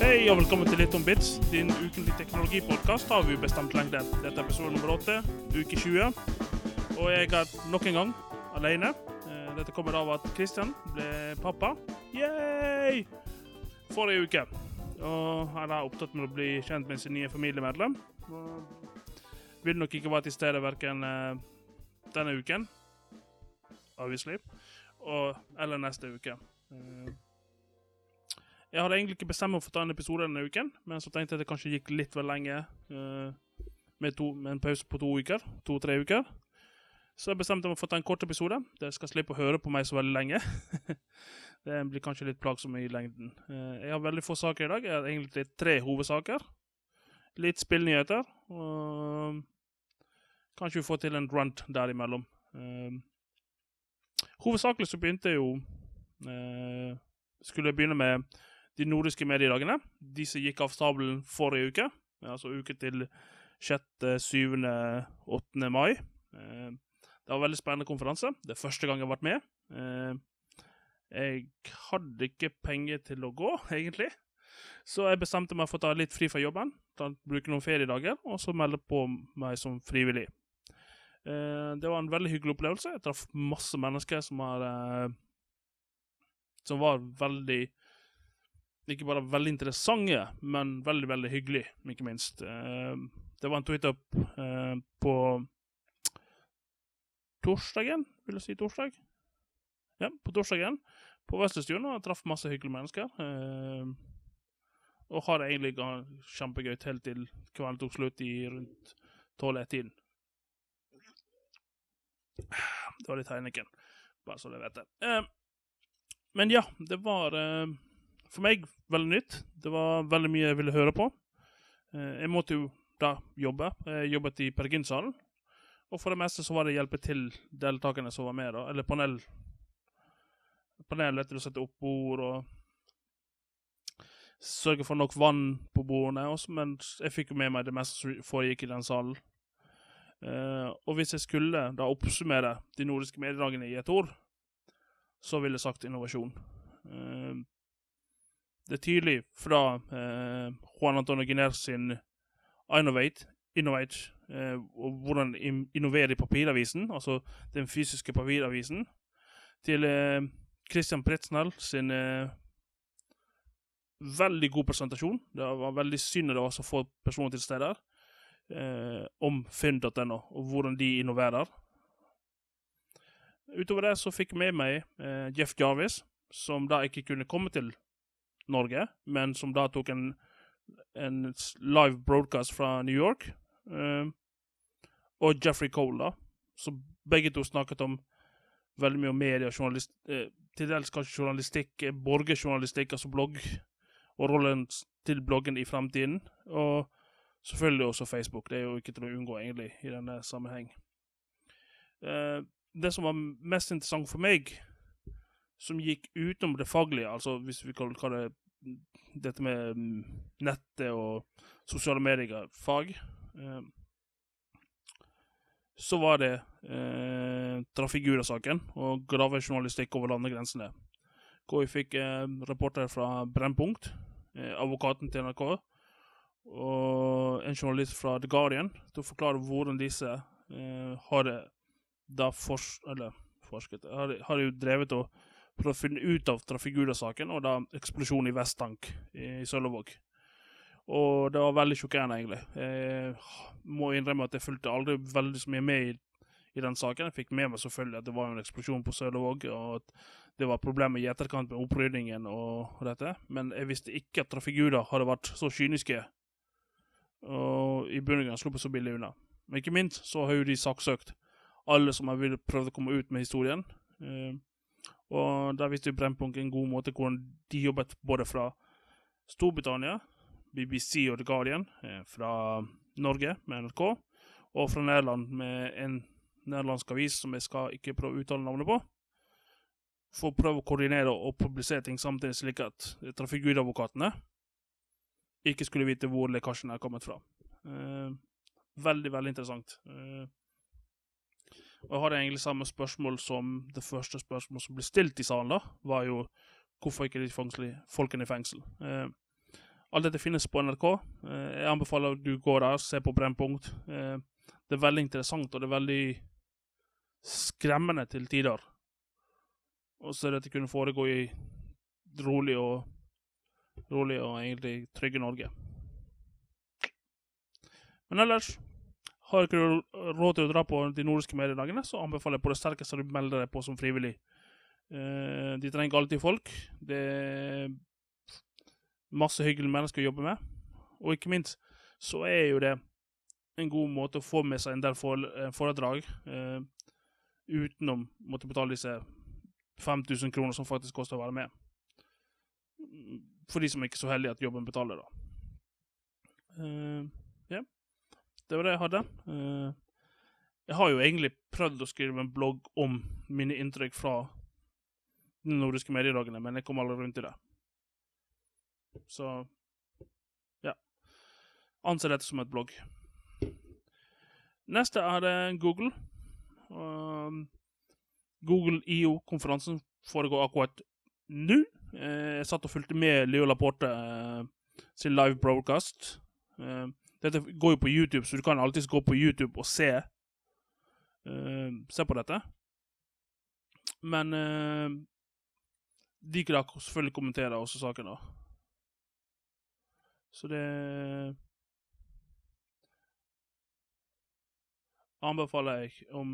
Hei og velkommen til Litt om Bits, din ukentlig teknologipodcast har vi bestemt lengde. Dette er episode nummer 8, uke 20. Og jeg er nok en gang alene. Dette kommer av at Kristian ble pappa. Yay! Forrige uke. Og han er opptatt med å bli kjent med sin nye familiemedlem. Og vil nok ikke være til stede hverken denne uken, obviously, eller neste uke. Jeg hadde egentlig ikke bestemt meg for å ta en episode denne uken, men så tenkte jeg at det kanskje gikk litt vel lenge med en pause på 2-3 uker. Så jeg bestemte meg for å ta en kort episode. Dere skal slippe å høre på meg så veldig lenge. Det blir kanskje litt plagsomt i lengden. Jeg har veldig få saker i dag. Jeg har egentlig 3 hovedsaker. Litt spillnyheter, og kanskje vi får til en rant derimellom. Hovedsakelig så begynte jeg jo skulle jeg begynne med de nordiske mediedagene. Disse gikk av stabelen forrige uke, altså uke til 6., 7., 8. mai. Det var en veldig spennende konferanse. Det er første gang jeg har vært med. Jeg hadde ikke penger til å gå, egentlig. Så jeg bestemte meg for å ta litt fri fra jobben, bruke noen feriedager, og så melde på meg som frivillig. Det var en veldig hyggelig opplevelse. Jeg traff masse mennesker som var veldig, ikke bare veldig interessante, men veldig, veldig hyggelig, ikke minst. Det var en tweet-up på torsdagen, vil jeg si torsdag? Ja, på torsdagen, på Vestestuen, og jeg traff masse hyggelige mennesker. Og har egentlig kjempegøy helt til kvelden tok slutt i rundt 12-tiden. Det var litt Heineken, bare så det vet jeg. Men ja, det var for meg veldig nytt. Det var veldig mye jeg ville høre på. Jeg måtte jo da jobbe. Jeg jobbet i Peregrinatsalen. Og for det meste så var det hjelpe til deltakerne som var med da. Eller panel etter å sette opp bord og sørge for nok vann på bordene også. Men jeg fikk jo med meg det meste som foregikk i den salen. Og hvis jeg skulle da oppsummere de nordiske mediedagene i et ord, så ville jeg sagt innovasjon. Det er tydelig fra Juan Antonio Giner sin Innovate, og hvordan innovere i papiravisen, altså den fysiske papiravisen, til Christian Pretznell sin veldig god presentasjon. Det var veldig synd å få personer til steder om Finn.no, og hvordan de innoverer. Utover det så fikk jeg med meg Jeff Jarvis, som da ikke kunne komme til Norge, men som da tok en live broadcast fra New York, og Jeffrey Cole da, så begge to snakket om veldig mye om media, til dels kanskje journalistikk, borgerjournalistikk, altså blogg, og rollen til bloggen i fremtiden, og selvfølgelig også Facebook. Det er jo ikke til å unngå egentlig i denne sammenheng. Det som var mest interessant for meg, som gikk utenom det faglige, altså hvis vi kan kalle det dette med nettet og sosiale medier fag, så var det Trafigura-saken og gravejournalistikk over landegrensene. Hvor vi fikk rapporter fra Brennpunkt, advokaten til NRK, og en journalist fra The Guardian, til å forklare hvordan disse har jo drevet og prøvd å finne ut av Trafigura-saken, og da eksplosjon i Vesttank i Sølvåg. Og det var veldig sjokkerende egentlig. Jeg må innrømme at jeg fulgte aldri veldig så mye med i den saken. Jeg fikk med meg selvfølgelig at det var en eksplosjon på Sølvåg, og at det var problemer i etterkant med opprydningen og dette. Men jeg visste ikke at Trafigura hadde vært så kyniske, og i bunnene sluppet så billig unna. Men ikke minst så har jo de saksøkt alle som har ville prøvd å komme ut med historien. Og der visste jo Brennpunkt en god måte hvordan de jobbet både fra Storbritannia, BBC og The Guardian, fra Norge med NRK, og fra Nederland med en nederlandsk avis som jeg skal ikke prøve å uttale navnet på, for å prøve å koordinere og publisere ting samtidig slik at Trafigura-advokatene ikke skulle vite hvor lekkasjen er kommet fra. Veldig, veldig interessant. Og jeg hadde egentlig samme spørsmål som det første spørsmålet som ble stilt i salen da, var jo hvorfor ikke de folkene i fengsel. Alt dette finnes på NRK. Jeg anbefaler at du går der, ser på Brennpunkt. Det veldig interessant, og det veldig skremmende til tider. Og så dette kunne foregå i rolig og egentlig trygge Norge. Men ellers, har ikke du råd til å dra på de nordiske mediedagene, så anbefaler jeg på det sterkeste at du melder deg på som frivillig. De trenger alltid folk. Det masse hyggelige mennesker å jobbe med. Og ikke minst, så jo det en god måte å få med seg en del foredrag utenom måtte betale disse 5.000 kroner som faktisk koster å være med. For de som ikke er så heldige at jobben betaler da. Ja, det var det jeg hadde. Jeg har jo egentlig prøvd å skrive en blogg om mine inntrykk fra de nordiske mediedagene, men jeg kom aldri rundt i det. Så, ja. Anser dette som et blogg. Neste det Google. Google I.O.-konferansen foregår akkurat nå. Jeg satt og fulgte med Leo Laporte sin live broadcast. Dette går jo på YouTube, så du kan alltid gå på YouTube og se på dette. Men de kan da selvfølgelig kommentere også saken da. Så det anbefaler jeg om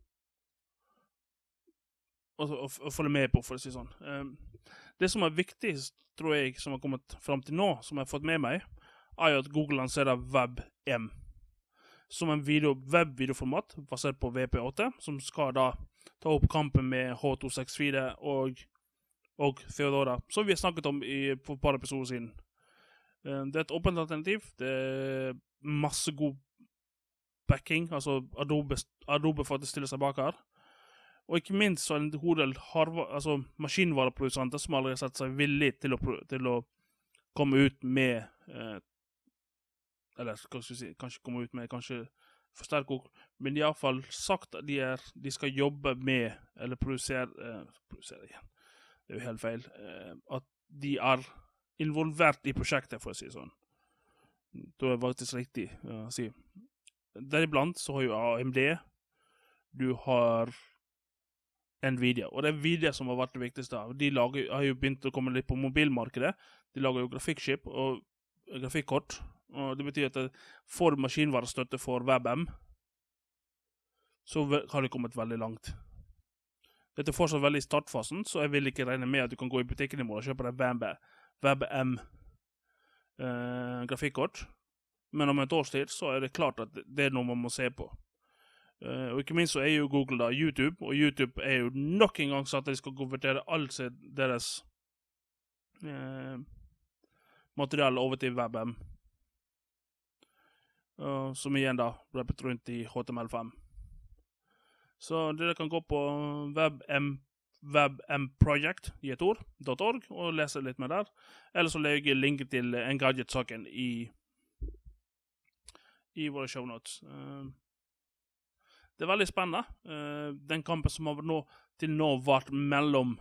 å følge med på, for å si sånn. Det som viktig, tror jeg, som har kommet frem til nå, som jeg har fått med meg, jo at Google lanserer WebM som en web-videoformat basert på VP8, som skal da ta opp kampen med H264 og Theodora, som vi har snakket om for et par episoder siden. Det et åpent alternativ, det masse god backing, altså Adobe faktisk stiller seg bak her. Og ikke minst så en god del maskinvareprodusenter som allerede har sett seg villig til å komme ut med eller hva skal vi si, kanskje komme ut med kanskje forsterke ord, men de har i hvert fall sagt at de skal jobbe med eller produsere igjen, det jo helt feil, at de involvert i prosjektet, for å si sånn. Det faktisk riktig å si. Deriblant så har jo AMD, du har Nvidia, og det Nvidia som har vært det viktigste. De har jo begynt å komme litt på mobilmarkedet. De lager jo grafikkchip og grafikkort, og det betyr at for maskinvarestøtte for WebM, så har det kommet veldig langt. Dette fortsatt veldig i startfasen, så jeg vil ikke regne med at du kan gå i butikken i morgen og kjøpe deg WebM grafikkort. Men om et års tid så det klart at det noe man må se på. Og ikke minst så jo Google da YouTube, og YouTube jo nok en gang sagt at de skal konvertere alt deres materiale over til WebM. Som igjen da rappet rundt i HTML5. Så dere kan gå på webmproject i et ord.org og lese litt mer der. Eller så legger jeg linket til Engadget-saken i våre show notes. Det veldig spennende. Den kampen som har til nå vært mellom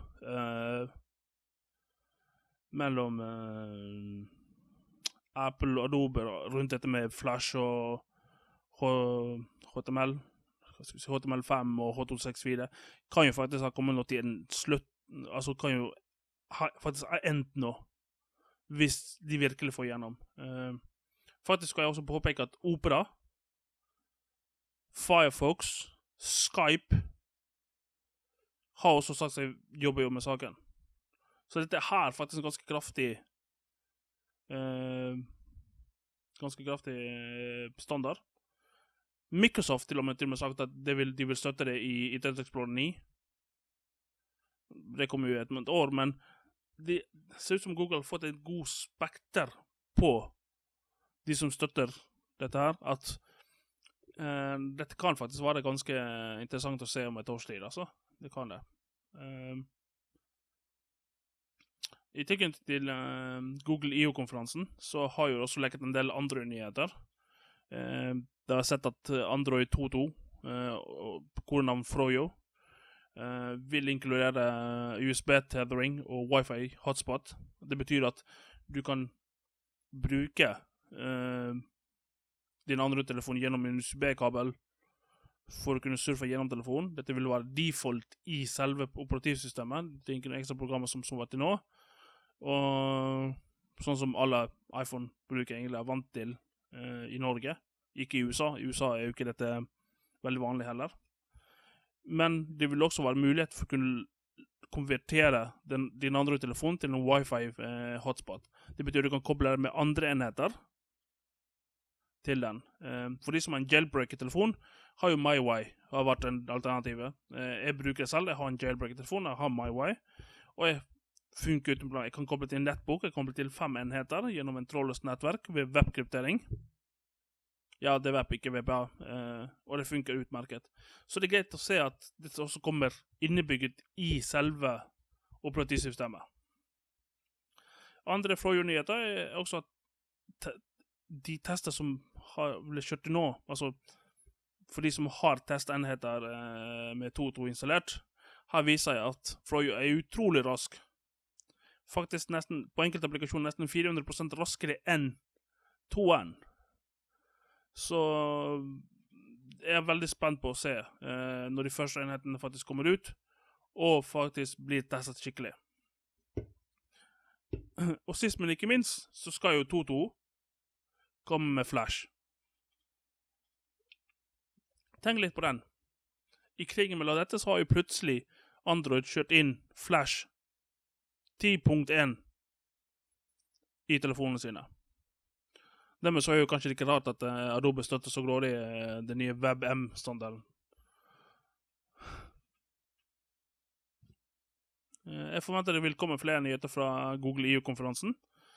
Apple og Adobe rundt dette med Flash og HTML, HTML5 og H264, kan jo faktisk ha kommet nå til en slutt, altså kan jo faktisk ha endt nå, hvis de virkelig får gjennom. Faktisk skal jeg også påpeke at Opera, Firefox, Skype har også sagt seg jobber jo med saken. Så dette her faktisk ganske kraftig standard. Microsoft til og med sagt at de vil støtte det i Internet Explorer 9. Det kommer jo et år, men det ser ut som Google har fått et god spekter på de som støtter dette her, at dette kan faktisk være ganske interessant å se om et års tid, altså. Det kan det. I tilknytning til Google I.O.-konferansen så har jo også leket en del andre nyheter. Det har sett at Android 2.2, kodenavn Froyo, vil inkludere USB-tethering og Wi-Fi hotspot. Det betyr at du kan bruke din Android-telefon gjennom en USB-kabel for å kunne surfe gjennom telefonen. Dette vil være default i selve operativsystemet. Det er ikke noen ekstra programmer som var til nå. Og sånn som alle iPhone-brukere egentlig er vant til i Norge. Ikke i USA. I USA er jo ikke dette veldig vanlig heller. Men det vil også være mulighet for å kunne konvertere din Android-telefon til en Wi-Fi-hotspot. Det betyr at du kan koble det med andre enheter til den. For de som har en jailbreaker-telefon, har jo MyWi har vært en alternativ. Jeg bruker det selv, jeg har en jailbreaker-telefon, jeg har MyWi, og jeg funker uten plan. Jeg kan koble til en nettbok, jeg kan koble til 5 enheter gjennom en trådløst nettverk ved webkryptering. Ja, det er web, ikke VPA, og det funker utmerket. Så det er greit å se at dette også kommer innebygget i selve operativsystemet. Andre nyheter er også at de tester som har blitt kjørt til nå, altså for de som har testenheter med 2.2 installert, har vist seg at Froyo er utrolig rask. Faktisk nesten, på enkelte applikasjoner nesten 400% raskere enn 2.1. Så jeg er veldig spent på å se når de første enhetene faktisk kommer ut, og faktisk blir testet skikkelig. Og sist, men ikke minst, så skal jo 2.2 komme med Flash. Tenk litt på den. I krigen mellom dette så har jo plutselig Android kjørt inn Flash 10.1 i telefonene sine. Dermed så er jo kanskje ikke rart at Adobe støtter så grådig den nye WebM-standarden. Jeg forventer det vil komme flere nyheter fra Google EU-konferansen.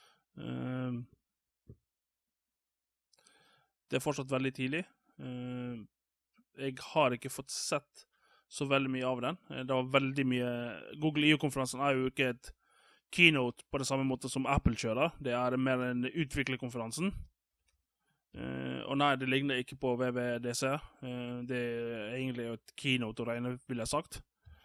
Det er fortsatt veldig tidlig. Jeg har ikke fått sett så veldig mye av den. Det var veldig mye... Google EU-konferansen er jo ikke et keynote på det samme måte som Apple kjører. Det er mer en utviklerkonferansen. Og nei, det ligner ikke på WWDC. Det er egentlig et keynote å regne, vil jeg sagt.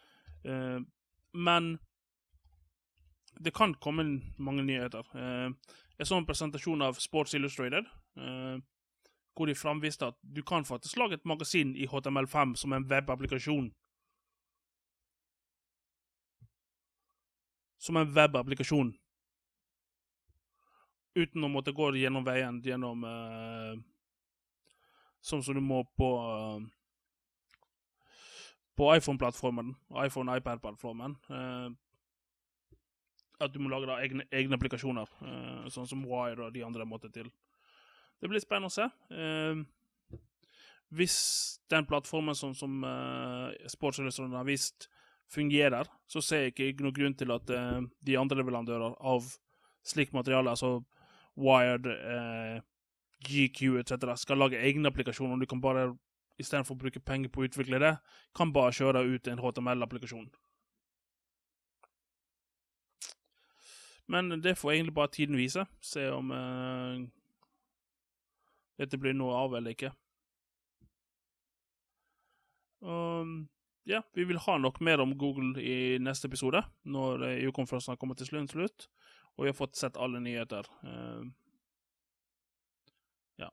Men det kan komme mange nyheter. Jeg så en presentasjon av Sports Illustrated, hvor de fremviste at du kan faktisk lage et magasin i HTML5 som en webapplikasjon. Som en webapplikasjon. Uten å måtte gå gjennom veien, gjennom som du må på iPhone-plattformen, iPhone-iPad-plattformen, at du må lage da egne applikasjoner, sånn som Wire og de andre måter til. Det blir spennende å se. Hvis den plattformen som Sports Illustrated har vist fungerer, så ser jeg ikke noen grunn til at de andre leverandører av slik materiale, altså Wired, GQ, etc., skal lage egne applikasjoner, og du kan bare, i stedet for å bruke penger på å utvikle det, kan bare kjøre ut en HTML-applikasjon. Men det får egentlig bare tiden vise. Se om dette blir noe av eller ikke. Ja, vi vil ha nok mer om Google i neste episode, når EU-konferansen har kommet til slutt, og vi har fått sett alle nyheter. Ja.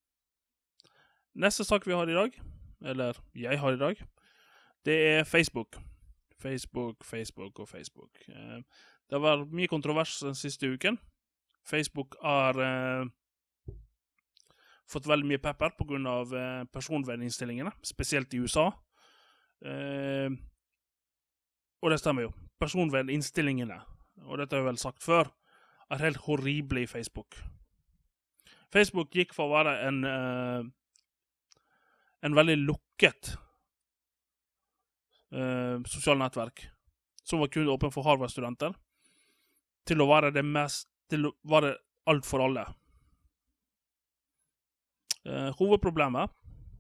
Neste sak vi har i dag, eller jeg har i dag, det er Facebook. Facebook. Det har vært mye kontrovers den siste uken. Facebook har fått veldig mye pepper på grunn av personverninnstillingene, spesielt i USA. Og det stemmer jo. Personverninnstillingene, og dette har jeg vel sagt før, er helt horrible i Facebook. Facebook gikk for å være en veldig lukket sosial nettverk, som var kun åpen for Harvard-studenter, til å være alt for alle. Hovedproblemet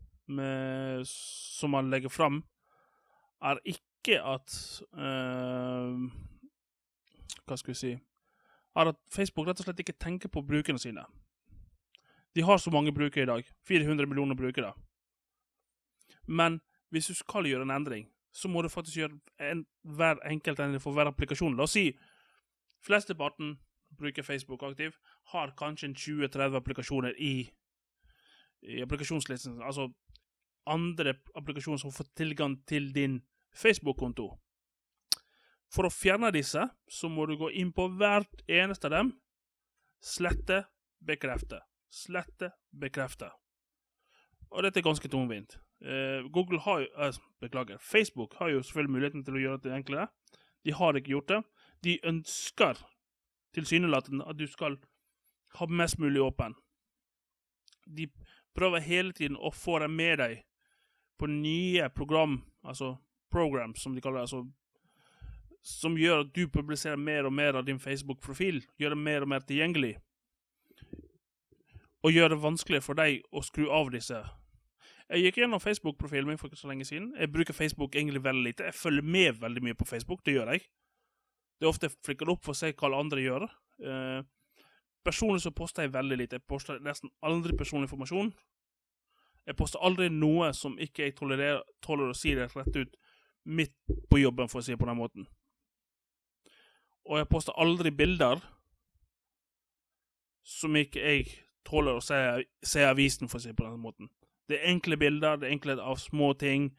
som man legger frem er ikke at hva skal vi si, er at Facebook rett og slett ikke tenker på brukerne sine. De har så mange brukere i dag, 400 millioner brukere. Men hvis du skal gjøre en endring, så må du faktisk gjøre hver enkelt endring for hver applikasjon. La oss si, flesteparten bruker Facebook aktiv, har kanskje en 20-30 applikasjoner i applikasjonslisten, altså andre applikasjoner som får tilgang til din Facebook-konto. For å fjerne disse, så må du gå inn på hvert eneste av dem, slette, bekrefte. Og dette er ganske tungvint. Facebook har jo selvfølgelig muligheten til å gjøre det enklere. De har ikke gjort det. De ønsker tilsynelatende at du skal ha mest mulig åpen. De prøver hele tiden å få deg med deg på nye program, som de kaller det, som gjør at du publiserer mer og mer av din Facebook-profil, gjør det mer og mer tilgjengelig, og gjør det vanskeligere for deg å skru av disse. Jeg gikk gjennom Facebook-profilen min for ikke så lenge siden. Jeg bruker Facebook egentlig veldig lite. Jeg følger med veldig mye på Facebook, det gjør jeg. Det er ofte flikker opp for å se hva alle andre gjør. Personlig så poster jeg veldig lite. Jeg poster nesten aldri personlig informasjon. Jeg poster aldri noe som ikke jeg tåler å si det rett ut midt på jobben, for å si det på den måten. Og jeg poster aldri bilder som ikke jeg tåler å se avisen, for å si det på den måten. Det er enkle bilder, det er enkle av små ting.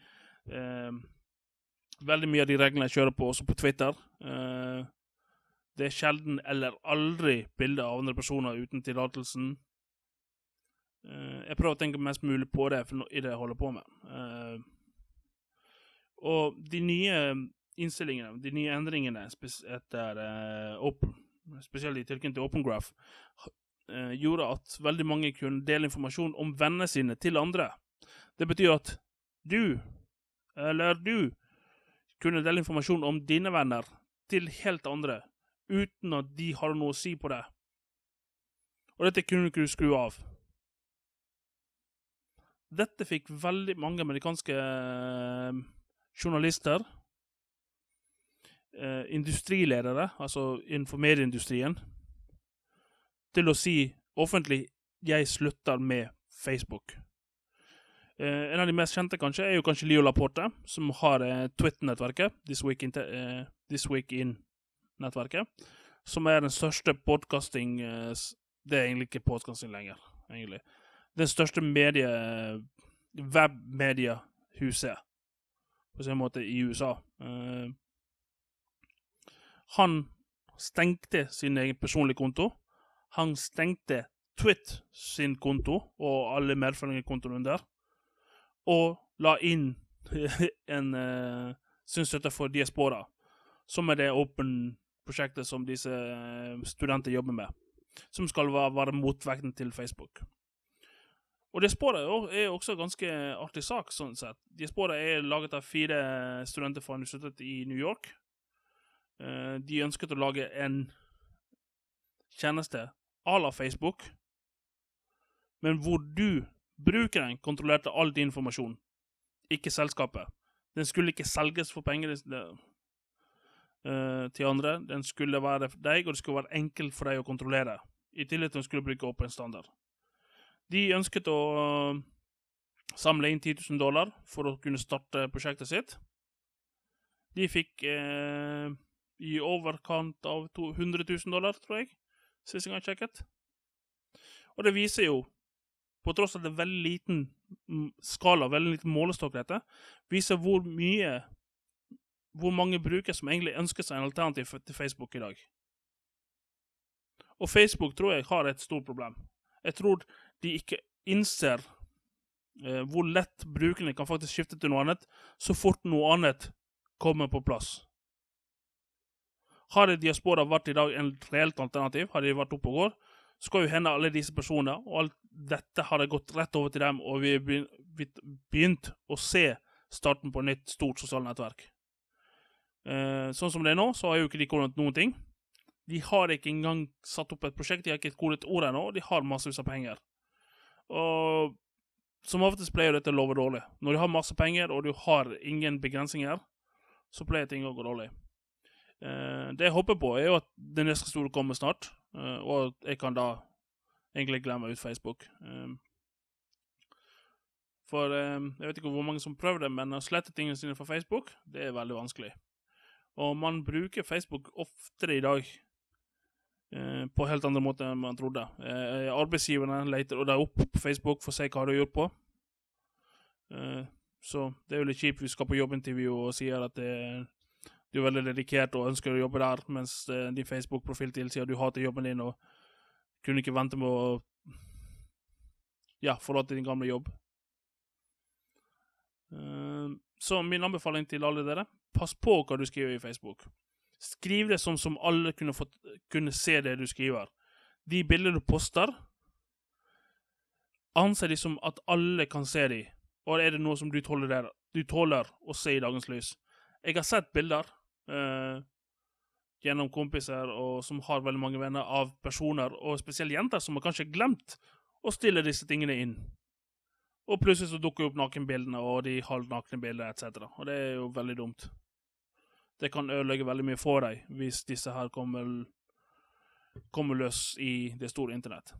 Veldig mye av de reglene jeg kjører på, også på Twitter. Det er sjelden eller aldri bilder av andre personer uten tilatelsen. Jeg prøver å tenke mest mulig på det i det jeg holder på med. Og de nye innstillingene, de nye endringene spesielt i tilknytning til OpenGraph, gjorde at veldig mange kunne dele informasjon om vennene sine til andre. Det betyr at du kunne dele informasjon om dine venner til helt andre, uten at de har noe å si på det. Og dette kunne du ikke skru av. Dette fikk veldig mange amerikanske journalister, industriledere, altså innenfor medieindustrien, til å si offentlig, jeg slutter med Facebook. En av de mest kjente kanskje er jo kanskje Leo Laporte, som har Twitter-nettverket, This Week In-nettverket, som er den største podcasting, det er egentlig ikke podcasting lenger, egentlig. Den største webmediehuset, på sin måte i USA. Han stengte sin egen personlige konto. Han stengte Twitter sin konto og alle medfølgerkontoene under, og la inn sin støtte for Diaspora, som er det Open-prosjektet som disse studenter jobber med, som skal være motvekten til Facebook. Og Diaspora er også en ganske artig sak, sånn sett. Diaspora er laget av 4 studenter fra universitetet i New York. De ønsket å lage en tjeneste à la Facebook, men hvor brukeren kontrollerte all din informasjon, ikke selskapet. Den skulle ikke selges for penger til andre, den skulle være deg, og det skulle være enkelt for deg å kontrollere, i tillegg til den skulle bruke åpen standard. De ønsket å samle inn $10,000 for å kunne starte prosjektet sitt. De fikk i overkant av $100,000, tror jeg, sist jeg har sjekket. Og det viser jo, på tross av det veldig liten skala, veldig liten målestokk dette, viser hvor mange brukere som egentlig ønsker seg en alternativ til Facebook i dag. Og Facebook tror jeg har et stort problem. Jeg tror de ikke innser hvor lett brukerne kan faktisk skifte til noe annet, så fort noe annet kommer på plass. Har Diaspora vært i dag en reelt alternativ, har de vært oppe og går, så skal jo hende alle disse personer, og alt dette har gått rett over til dem, og vi har begynt å se starten på et nytt stort sosialt nettverk. Sånn som det er nå, så har jo ikke de kodet noen ting. De har ikke engang satt opp et prosjekt, de har ikke kodet ord ennå, og de har massevis av penger. Og som oftest pleier dette å love dårlig. Når du har masse penger, og du har ingen begrensninger, så pleier ting å gå dårlig. Det jeg håper på er jo at det neste store kommer snart, og at jeg kan da egentlig glemme ut Facebook. For jeg vet ikke hvor mange som prøver det, men å slette tingene sine fra Facebook, det er veldig vanskelig. Og man bruker Facebook oftere i dag på helt andre måter enn man trodde. Arbeidsgiverne leter deg opp på Facebook for å se hva du har gjort på. Så det jo litt kjipt hvis du skal på jobbintervju og sier at du veldig dedikert og ønsker å jobbe der, mens din Facebook-profil tilsier at du hater jobben din og kunne ikke vente med å forlate din gamle jobb. Så min anbefaling til alle dere, pass på hva du skriver i Facebook. Skriv det som alle kunne se det du skriver. De bilder du poster, anser de som at alle kan se de, og er det noe som du tåler å se i dagens lys. Jeg har sett bilder gjennom kompiser og som har veldig mange venner av personer, og spesielt jenter som har kanskje glemt å stille disse tingene inn. Og plutselig så dukker opp nakenbildene og de halvnakne bildene, etc. Og det er jo veldig dumt. Det kan ødelegge veldig mye for deg hvis disse her kommer løs i det store internett.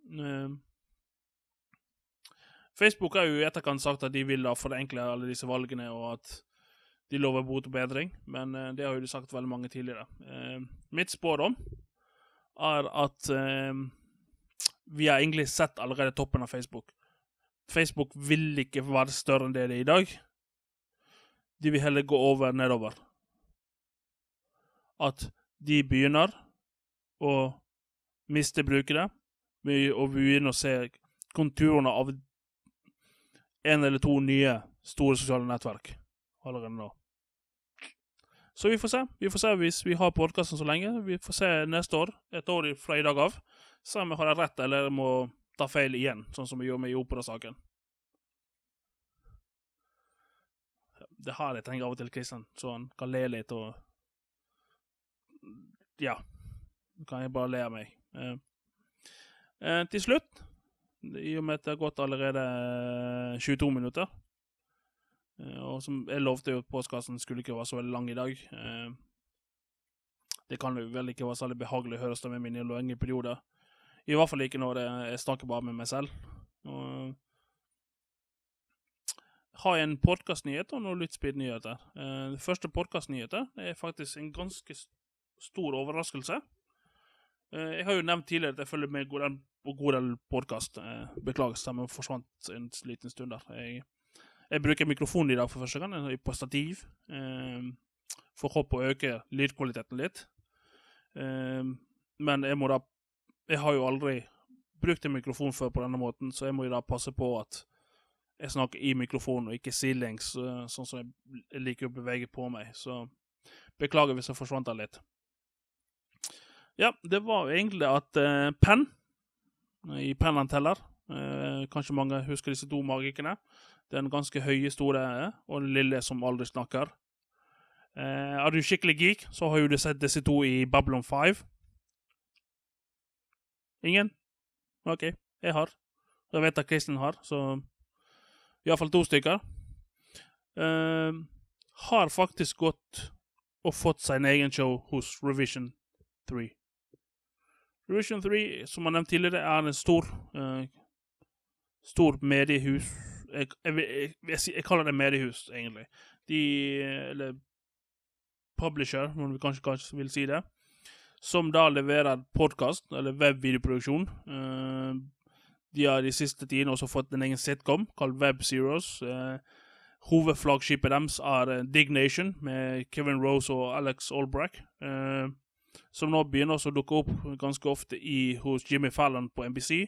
Facebook har jo i etterkant sagt at de vil da forenkle alle disse valgene, og at de lover bot og bedring, men det har jo de sagt veldig mange tidligere. Mitt spådom er at vi har egentlig sett allerede toppen av Facebook. Facebook vil ikke være større enn det er i dag. De vil heller gå nedover. At de begynner å miste brukere, og begynner å se konturene av en eller to nye store sosiale nettverk allerede nå. Så vi får se. Vi får se hvis vi har podcasten så lenge. Vi får se neste år, et år fra i dag av, så om jeg har rett eller må ta feil igjen, sånn som vi gjør med i operasaken. Det har jeg tenkt av og til, Kristian, så han kan le litt og kan jeg bare le av meg. Til slutt, i og med at det har gått allerede 22 minutter, og som jeg lovte jo at podcasten skulle ikke være så veldig lang i dag. Det kan jo vel ikke være særlig behagelig å høre stemme min i lange perioder. I hvert fall ikke når jeg snakker bare med meg selv. Og har jeg en podcastnyhet og noen Lydspeed-nyheter. Det første podcastnyheter er faktisk en ganske stor overraskelse. Jeg har jo nevnt tidligere at jeg følger med på Godel podcast. Beklager, stemmen forsvant en liten stund der. Jeg bruker mikrofonen i dag for første gang, på stativ, for å håpe å øke lydkvaliteten litt. Men jeg har jo aldri brukt en mikrofon før på denne måten, så jeg må jo da passe på at jeg snakker i mikrofonen og ikke sidelengs, sånn som jeg liker å bevege på meg. Så beklager hvis jeg forsvant der litt. Ja, det var egentlig at Penn, i Penn and Teller, kanskje mange husker disse to magikerne, den ganske høye store og den lille som aldri snakker. Er du skikkelig geek, så har jo du sett disse to i Babylon 5. Ingen? Ok, jeg har. Jeg vet at Kristin har, så i hvert fall 2 stykker. Har faktisk gått og fått seg en egen show hos Revision 3. Revision 3, som jeg nevnte tidligere, er en stor mediehus. Jeg kaller det mediehus, egentlig. Eller publisher, om vi kanskje vil si det, som da leverer podcast, eller webvideoproduksjon. De har de siste tidene også fått en egen sitcom, kalt Web Zeros. Hovedflaggskipet deres er Dignation, med Kevin Rose og Alex Albrecht, som nå begynner også å dukke opp ganske ofte hos Jimmy Fallon på NBC.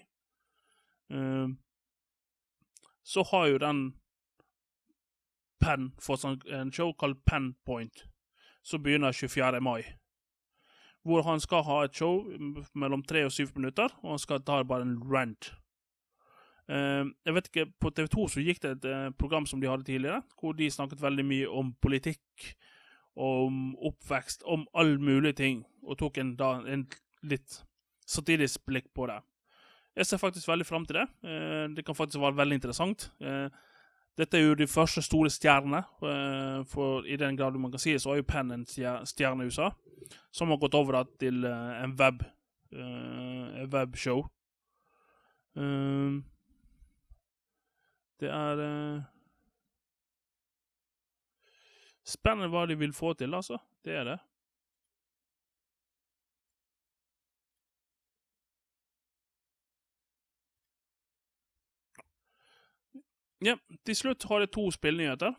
Så har jo den Penn fått en show kalt Penn Point, som begynner 24. mai. Hvor han skal ha et show mellom 3 og 7 minutter, og han skal ta bare en rant. Jeg vet ikke, på TV2 så gikk det et program som de hadde tidligere, hvor de snakket veldig mye om politikk, om oppvekst, om all mulige ting, og tok en litt satirisk blikk på det. Jeg ser faktisk veldig frem til det. Det kan faktisk være veldig interessant. Dette er jo de første store stjernene, for i den grad man kan si det, så er jo Penn en stjerne i USA, som har gått over til en webshow. Det er spennende hva de vil få til, altså. Det er det. Ja, til slutt har jeg 2 spillnyheter.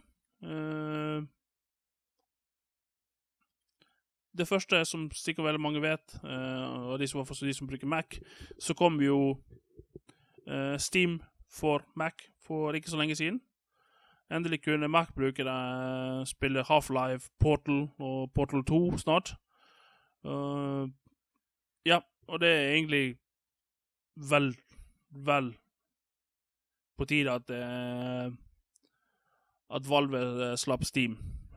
Det første, som sikkert veldig mange vet, og de som bruker Mac, så kom jo Steam for Mac for ikke så lenge siden. Endelig kunne Mac-brukere spille Half-Life, Portal og Portal 2 snart. Ja, og det er egentlig vel på tide at Valve slapp Steam.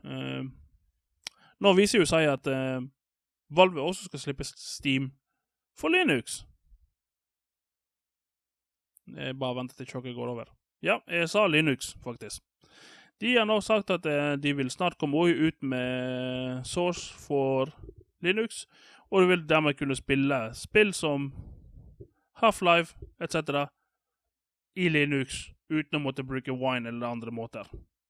Nå viser jo seg at Valve også skal slippe Steam for Linux. Jeg bare venter til sjokket går over. Ja, jeg sa Linux, faktisk. De har nå sagt at de vil snart komme ut med source for Linux, og de vil dermed kunne spille spill som Half-Life, etc. i Linux, uten å måtte bruke Wine eller andre måter.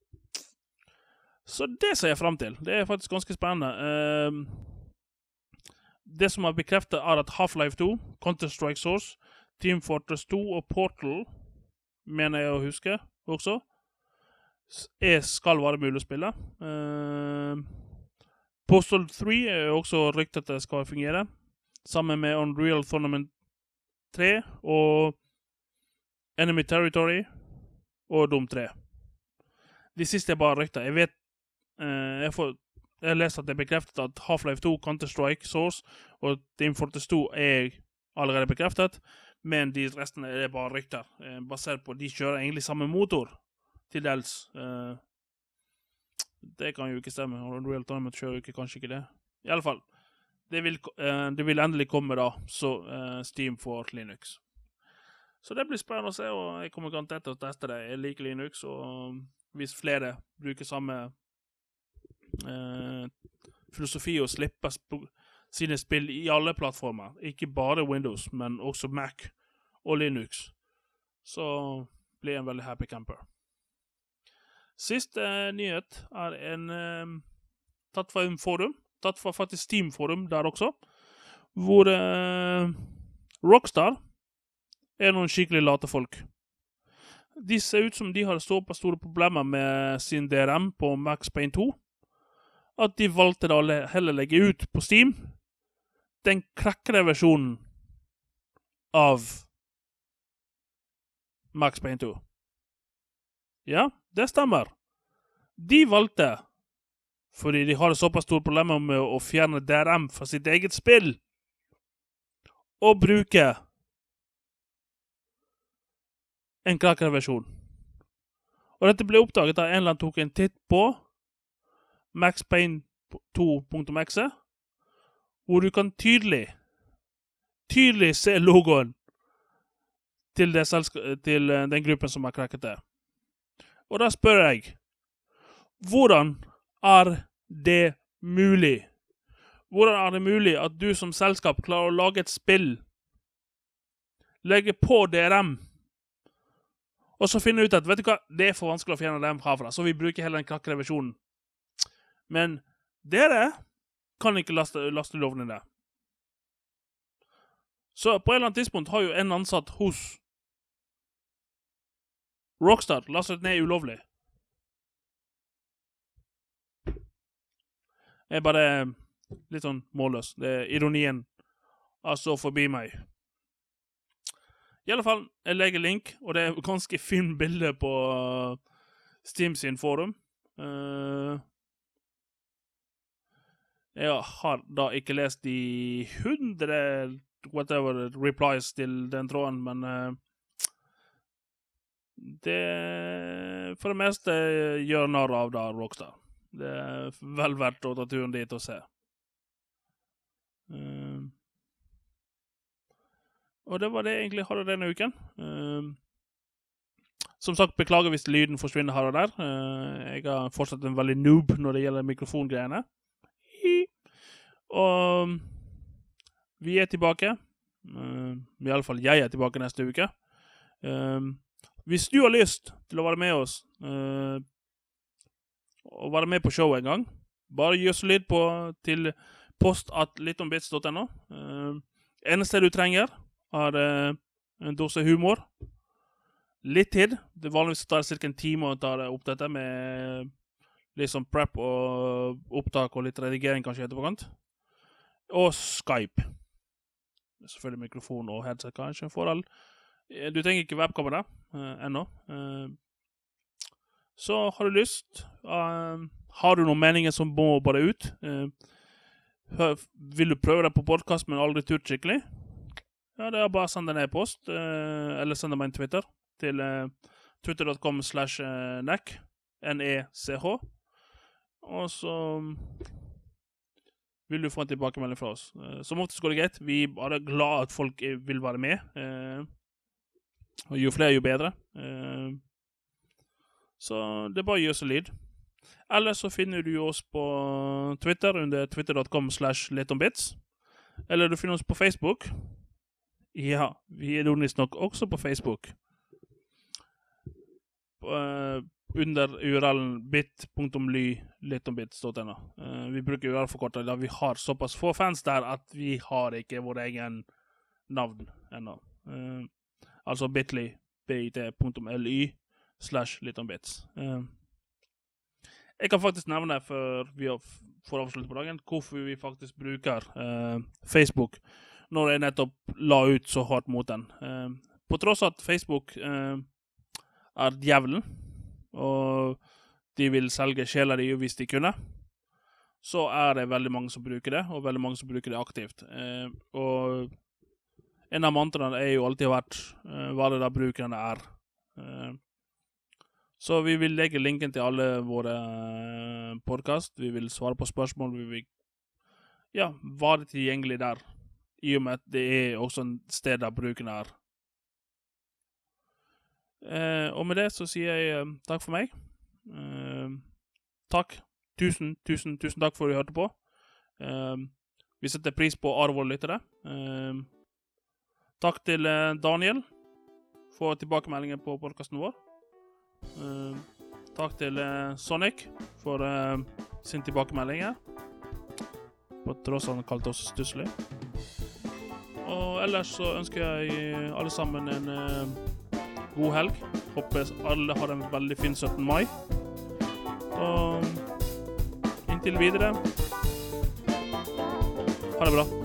Så det ser jeg frem til. Det er faktisk ganske spennende. Det som er bekreftet er at Half-Life 2, Counter-Strike Source, Team Fortress 2 og Portal, mener jeg å huske også, skal være mulig å spille. Postal 3 er også ryktet at det skal fungere, sammen med Unreal Tournament 3 og Enemy Territory og Doom 3. De siste er bare rykter. Jeg vet, jeg har lest at det er bekreftet at Half-Life 2, Counter-Strike Source og Team Fortress 2 er allerede bekreftet, men de resten er bare rykter, basert på de kjører egentlig samme motor til dels. Det kan jo ikke stemme. Unreal Tournament kjører jo kanskje ikke det. I alle fall, det vil endelig komme da, så Steam for Linux. Så det blir spennende å se, og jeg kommer garantert til å teste det. Jeg liker Linux, og hvis flere bruker samme filosofi og slipper sine spill i alle plattformer, ikke bare Windows, men også Mac og Linux, så blir jeg en veldig happy camper. Siste nyhet er tatt fra en forum, tatt fra faktisk Steam-forum der også, hvor Rockstar er noen skikkelig late folk. De ser ut som de har såpass store problemer med sin DRM på Max Payne 2, at de valgte da heller legge ut på Steam den krakkede versjonen av Max Payne 2. Ja, det stemmer. De valgte, fordi de har såpass store problemer med å fjerne DRM fra sitt eget spill, å bruke en krakkede versjon. Og dette ble oppdaget da en eller annen tok en titt på Max Payne 2.exe, hvor du kan tydelig se logoen til den gruppen som har krakket det. Og da spør jeg, hvordan er det mulig? Hvordan er det mulig at du som selskap klarer å lage et spill, legge på DRM, og så finne ut at, vet du hva, det er for vanskelig å fjerne DRM herfra, så vi bruker heller den krakkede versjonen. Men dere kan ikke laste lovene det. Så på en eller annen tidspunkt har jo en ansatt hos Rockstar lastet ned ulovlig. Jeg er bare litt sånn målløs. Det er ironien altså forbi meg. I alle fall, jeg legger link, og det er ganske fin bilde på Steam sin forum. Jeg har da ikke lest de 100 replies til den tråden, men det for det meste gjør narr av da Rockstar. Det er vel verdt å ta turen dit og se. Og det var det jeg egentlig hadde denne uken. Som sagt, beklager hvis lyden forsvinner her og der. Jeg har fortsatt en veldig noob når det gjelder mikrofongreiene. Og vi er tilbake. I alle fall jeg er tilbake neste uke. Hvis du har lyst til å være med oss, og være med på showet en gang, bare gi oss lyd til post@littombits.no. Eneste du trenger er en dose humor, litt tid. Det vanligvis tar cirka en time å ta det opp dette med litt sånn prep og opptak og litt redigering kanskje etterpåkant. Og Skype. Selvfølgelig mikrofon og headset kanskje en fordel. Du trenger ikke webkamera ennå. Så har du lyst, har du noen meninger som må bare ut? Vil du prøve deg på podcast, men aldri turt skikkelig? Ja, det er bare å sende en e-post, eller sende meg en Twitter, til twitter.com/nech, N-E-C-H. Og så vil du få en tilbakemelding fra oss. Som oftest går det greit. Vi er bare glad at folk vil være med. Og jo flere, jo bedre. Så det er bare å gi oss en lyd. Eller så finner du oss på Twitter under twitter.com/letombits. Eller du finner oss på Facebook. Ja, vi er ironisk nok også på Facebook. Under URL-en bit.ly/letombits.no. Vi bruker URL-forkortet da vi har såpass få fans der at vi har ikke vår egen navn ennå. Altså bit.ly/letombits. Jeg kan faktisk nevne før vi får avslutte på dagen hvorfor vi faktisk bruker Facebook når jeg nettopp la ut så hardt mot den. På tross at Facebook er djevelen, og de vil selge sjeler de hvis de kunne, så er det veldig mange som bruker det, og veldig mange som bruker det aktivt. Og en av mantraene er jo alltid vært hva det da brukerne er. Så vi vil legge linken til alle våre podcast. Vi vil svare på spørsmål. Vi vil være tilgjengelig der, i og med at det er også en sted der brukerne er. Og med det så sier jeg takk for meg. Takk. Tusen takk for at du hørte på. Vi setter pris på alle våre lyttere. Takk til Daniel for tilbakemeldingen på podcasten vår. Takk til Sonic for sin tilbakemelding her. På tross han kalte oss stusselig. Og ellers så ønsker jeg alle sammen en god helg. Håper alle har en veldig fin 17. mai. Og inntil videre. Ha det bra.